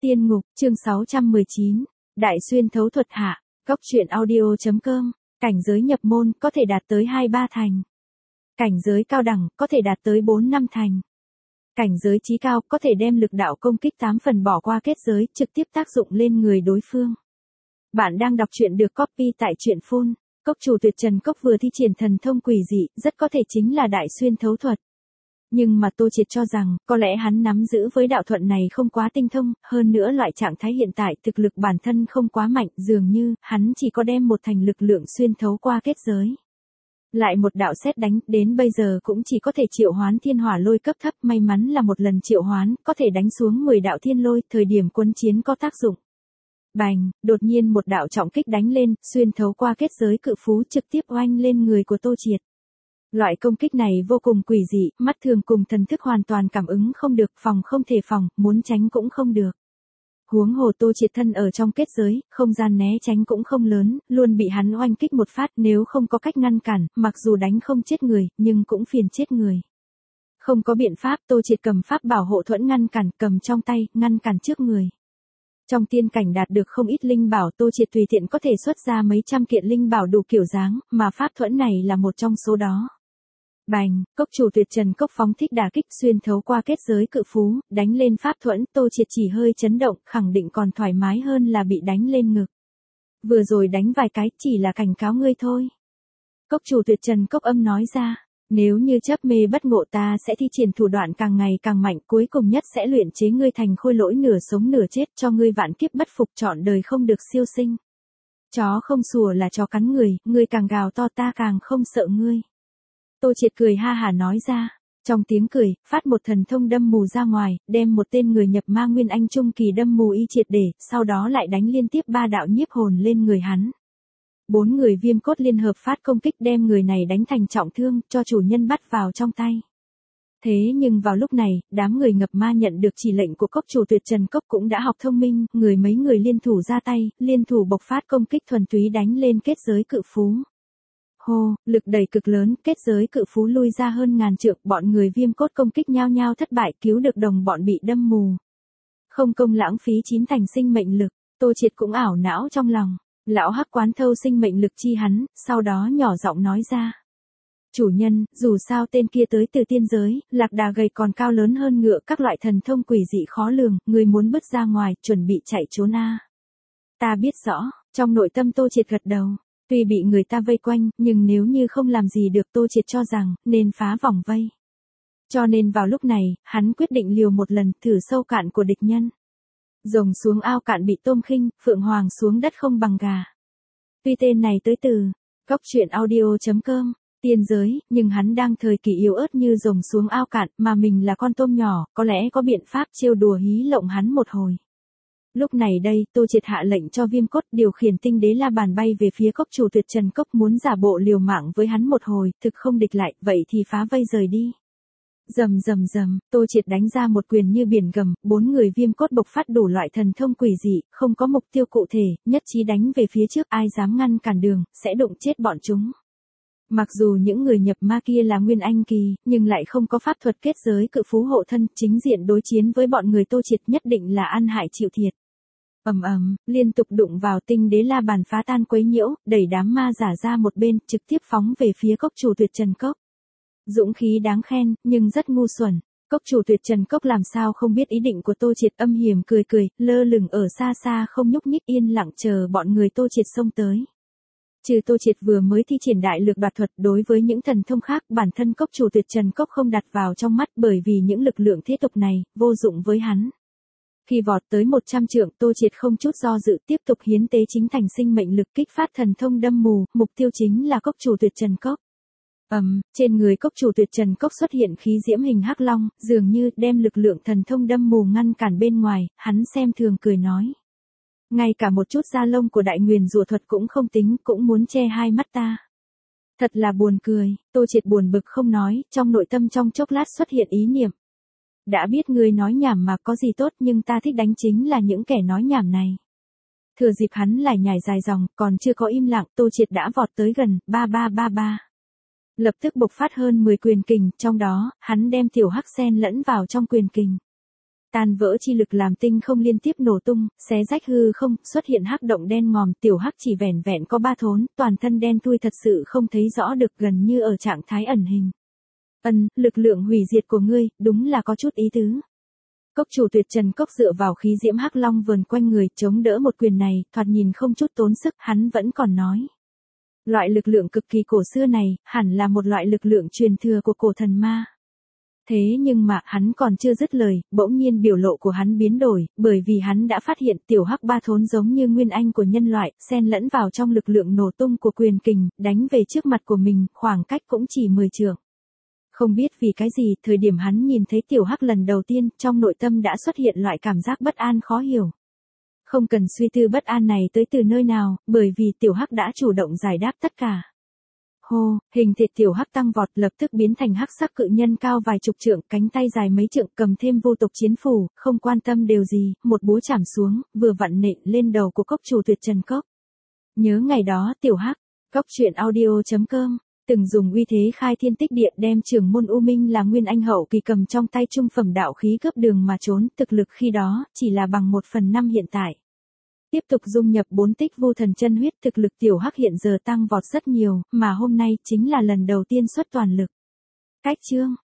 Tiên ngục, chương 619. Đại xuyên thấu thuật hạ, Cóc truyện audio.com. Cảnh giới nhập môn có thể đạt tới 2-3 thành. Cảnh giới cao đẳng có thể đạt tới 4-5 thành. Cảnh giới chí cao có thể đem lực đạo công kích 8 phần bỏ qua kết giới, trực tiếp tác dụng lên người đối phương. Bạn đang đọc truyện được copy tại truyện phun. Cốc chủ Tuyệt Trần Cốc vừa thi triển thần thông quỷ dị, rất có thể chính là đại xuyên thấu thuật. Nhưng mà Tô Triệt cho rằng, có lẽ hắn nắm giữ với đạo thuật này không quá tinh thông, hơn nữa loại trạng thái hiện tại thực lực bản thân không quá mạnh, dường như, hắn chỉ có đem một thành lực lượng xuyên thấu qua kết giới. Lại một đạo sét đánh, đến bây giờ cũng chỉ có thể triệu hoán thiên hỏa lôi cấp thấp, may mắn là một lần triệu hoán, có thể đánh xuống 10 đạo thiên lôi, thời điểm quân chiến có tác dụng. Bành, đột nhiên một đạo trọng kích đánh lên, xuyên thấu qua kết giới cự phú trực tiếp oanh lên người của Tô Triệt. Loại công kích này vô cùng quỷ dị, mắt thường cùng thần thức hoàn toàn cảm ứng không được, phòng không thể phòng, muốn tránh cũng không được. Huống hồ Tô Triệt thân ở trong kết giới, không gian né tránh cũng không lớn, luôn bị hắn oanh kích một phát, nếu không có cách ngăn cản, mặc dù đánh không chết người, nhưng cũng phiền chết người. Không có biện pháp, Tô Triệt cầm pháp bảo hộ thuẫn ngăn cản, cầm trong tay, ngăn cản trước người. Trong tiên cảnh đạt được không ít linh bảo, Tô Triệt tùy tiện có thể xuất ra mấy trăm kiện linh bảo đủ kiểu dáng, mà pháp thuẫn này là một trong số đó. Bành, cốc chủ Tuyệt Trần Cốc phóng thích đả kích xuyên thấu qua kết giới cự phú, đánh lên pháp thuẫn, Tô Triệt chỉ hơi chấn động, khẳng định còn thoải mái hơn là bị đánh lên ngực. Vừa rồi đánh vài cái, chỉ là cảnh cáo ngươi thôi. Cốc chủ Tuyệt Trần Cốc âm nói ra, nếu như chấp mê bất ngộ ta sẽ thi triển thủ đoạn càng ngày càng mạnh, cuối cùng nhất sẽ luyện chế ngươi thành khôi lỗi nửa sống nửa chết, cho ngươi vạn kiếp bất phục, trọn đời không được siêu sinh. Chó không sủa là chó cắn người, ngươi càng gào to ta càng không sợ ngươi. Tô Triệt cười ha hả nói ra, trong tiếng cười, phát một thần thông đâm mù ra ngoài, đem một tên người nhập ma nguyên anh trung kỳ đâm mù y triệt để, sau đó lại đánh liên tiếp 3 đạo nhiếp hồn lên người hắn. 4 người viêm cốt liên hợp phát công kích đem người này đánh thành trọng thương, cho chủ nhân bắt vào trong tay. Thế nhưng vào lúc này, đám người ngập ma nhận được chỉ lệnh của cốc chủ Tuyệt Trần Cốc cũng đã học thông minh, mấy người liên thủ ra tay, liên thủ bộc phát công kích thuần túy đánh lên kết giới cự phú. Hô, lực đẩy cực lớn, kết giới cự phú lui ra hơn ngàn trượng, bọn người viêm cốt công kích nhau nhau thất bại, cứu được đồng bọn bị đâm mù. Không công lãng phí 9 thành sinh mệnh lực, Tô Triệt cũng ảo não trong lòng. Lão hắc quán thâu sinh mệnh lực chi hắn, sau đó nhỏ giọng nói ra. Chủ nhân, dù sao tên kia tới từ tiên giới, lạc đà gầy còn cao lớn hơn ngựa, các loại thần thông quỷ dị khó lường, người muốn bứt ra ngoài, chuẩn bị chạy trốn a. Ta biết rõ, trong nội tâm Tô Triệt gật đầu. Tuy bị người ta vây quanh, nhưng nếu như không làm gì được Tô Triệt cho rằng, nên phá vòng vây. Cho nên vào lúc này, hắn quyết định liều một lần, thử sâu cạn của địch nhân. Rồng xuống ao cạn bị tôm khinh, phượng hoàng xuống đất không bằng gà. Tuy tên này tới từ Cóc truyện audio.com, tiên giới, nhưng hắn đang thời kỳ yếu ớt như rồng xuống ao cạn, mà mình là con tôm nhỏ, có lẽ có biện pháp trêu đùa hí lộng hắn một hồi. Lúc này đây, Tô Triệt hạ lệnh cho viêm cốt điều khiển tinh đế la bàn bay về phía cốc chủ Tuyệt Trần Cốc muốn giả bộ liều mạng với hắn một hồi, thực không địch lại, vậy thì phá vây rời đi. Rầm rầm rầm, Tô Triệt đánh ra một quyền như biển gầm, 4 người viêm cốt bộc phát đủ loại thần thông quỷ dị, không có mục tiêu cụ thể, nhất trí đánh về phía trước, ai dám ngăn cản đường, sẽ đụng chết bọn chúng. Mặc dù những người nhập ma kia là nguyên anh kỳ, nhưng lại không có pháp thuật kết giới cự phú hộ thân, chính diện đối chiến với bọn người Tô Triệt nhất định là ăn hại chịu thiệt. Liên tục đụng vào tinh đế la bàn phá tan quấy nhiễu, đẩy đám ma giả ra một bên, trực tiếp phóng về phía cốc chủ Tuyệt Trần Cốc. Dũng khí đáng khen, nhưng rất ngu xuẩn. Cốc chủ Tuyệt Trần Cốc làm sao không biết ý định của Tô Triệt, âm hiểm cười cười, lơ lửng ở xa xa không nhúc nhích yên lặng chờ bọn người Tô Triệt xông tới. Trừ Tô Triệt vừa mới thi triển đại lực đoạt thuật, đối với những thần thông khác, bản thân cốc chủ Tuyệt Trần Cốc không đặt vào trong mắt, bởi vì những lực lượng thế tục này, vô dụng với hắn. Khi vọt tới 100 trượng, Tô Triệt không chút do dự tiếp tục hiến tế chính thành sinh mệnh lực kích phát thần thông đâm mù, mục tiêu chính là cốc chủ Tuyệt Trần Cốc. Trên người cốc chủ Tuyệt Trần Cốc xuất hiện khí diễm hình hắc long, dường như đem lực lượng thần thông đâm mù ngăn cản bên ngoài, hắn xem thường cười nói. Ngay cả một chút da lông của đại nguyền rùa thuật cũng không tính, cũng muốn che hai mắt ta. Thật là buồn cười, Tô Triệt buồn bực không nói, trong nội tâm trong chốc lát xuất hiện ý niệm. Đã biết ngươi nói nhảm mà có gì tốt, nhưng ta thích đánh chính là những kẻ nói nhảm này. Thừa dịp hắn lải nhải dài dòng, còn chưa có im lặng, Tô Triệt đã vọt tới gần, ba. Lập tức bộc phát hơn 10 quyền kình, trong đó, hắn đem tiểu hắc sen lẫn vào trong quyền kình. Tan vỡ chi lực làm tinh không liên tiếp nổ tung, xé rách hư không, xuất hiện hắc động đen ngòm, tiểu hắc chỉ vẻn vẹn có 3 thốn, toàn thân đen thui thật sự không thấy rõ được, gần như ở trạng thái ẩn hình. Lực lượng hủy diệt của ngươi, đúng là có chút ý tứ. Cốc chủ Tuyệt Trần Cốc dựa vào khí diễm hắc long vờn quanh người, chống đỡ một quyền này, thoạt nhìn không chút tốn sức, hắn vẫn còn nói. Loại lực lượng cực kỳ cổ xưa này, hẳn là một loại lực lượng truyền thừa của cổ thần ma. Thế nhưng mà, hắn còn chưa dứt lời, bỗng nhiên biểu lộ của hắn biến đổi, bởi vì hắn đã phát hiện tiểu hắc 3 thốn giống như nguyên anh của nhân loại, xen lẫn vào trong lực lượng nổ tung của quyền kình, đánh về trước mặt của mình, khoảng cách cũng chỉ 10 trượng. Không biết vì cái gì, thời điểm hắn nhìn thấy tiểu hắc lần đầu tiên, trong nội tâm đã xuất hiện loại cảm giác bất an khó hiểu. Không cần suy tư bất an này tới từ nơi nào, bởi vì tiểu hắc đã chủ động giải đáp tất cả. Hô, hình thể tiểu hắc tăng vọt, lập tức biến thành hắc sắc cự nhân cao vài chục trượng, cánh tay dài mấy trượng, cầm thêm vô tộc chiến phủ, không quan tâm điều gì, một búa chảm xuống, vừa vặn nện lên đầu của cốc chủ Tuyệt Trần Cốc. Nhớ ngày đó tiểu hắc, cốc truyện audio.com, từng dùng uy thế khai thiên tích địa đem trưởng môn U Minh là nguyên anh hậu kỳ cầm trong tay trung phẩm đạo khí cướp đường mà trốn, thực lực khi đó chỉ là bằng 1/5 hiện tại. Tiếp tục dung nhập 4 tích vu thần chân huyết, thực lực tiểu hắc hiện giờ tăng vọt rất nhiều, mà hôm nay chính là lần đầu tiên xuất toàn lực. Cách chương